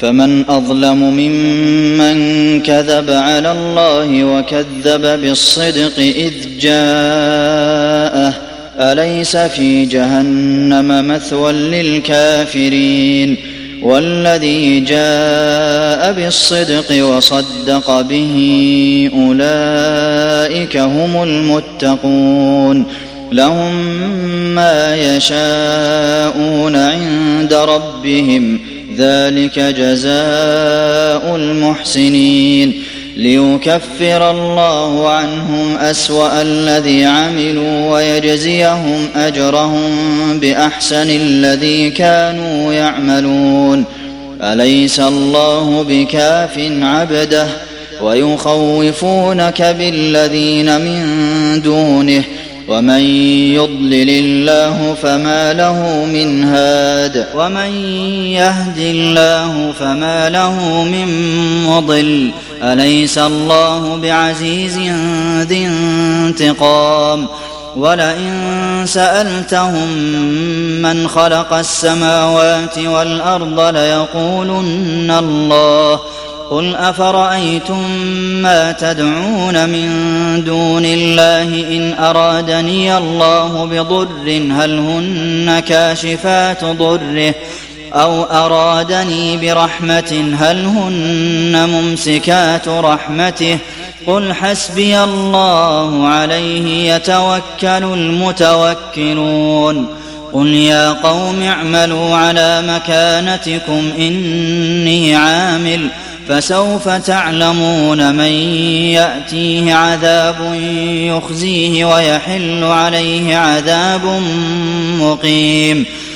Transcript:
فمن أظلم ممن كذب على الله وكذب بالصدق إذ جاءه أليس في جهنم مثوى للكافرين والذي جاء بالصدق وصدق به أولئك هم المتقون لهم ما يشاءون عند ربهم ذلك جزاء المحسنين ليكفر الله عنهم أسوأ الذي عملوا ويجزيهم أجرهم بأحسن الذي كانوا يعملون أليس الله بكاف عبده ويخوفونك بالذين من دونه ومن يضلل الله فما له من هاد ومن يهد الله فما له من مضل أليس الله بعزيز ذي انتقام ولئن سألتهم من خلق السماوات والأرض ليقولن الله قل أفرأيتم ما تدعون من دون الله إن أرادني الله بضر هل هن كاشفات ضره أو أرادني برحمة هل هن ممسكات رحمته قل حسبي الله عليه يتوكل المتوكلون قل يا قوم اعملوا على مكانتكم إني عامل فسوف تعلمون من يأتيه عذاب يخزيه ويحل عليه عذاب مقيم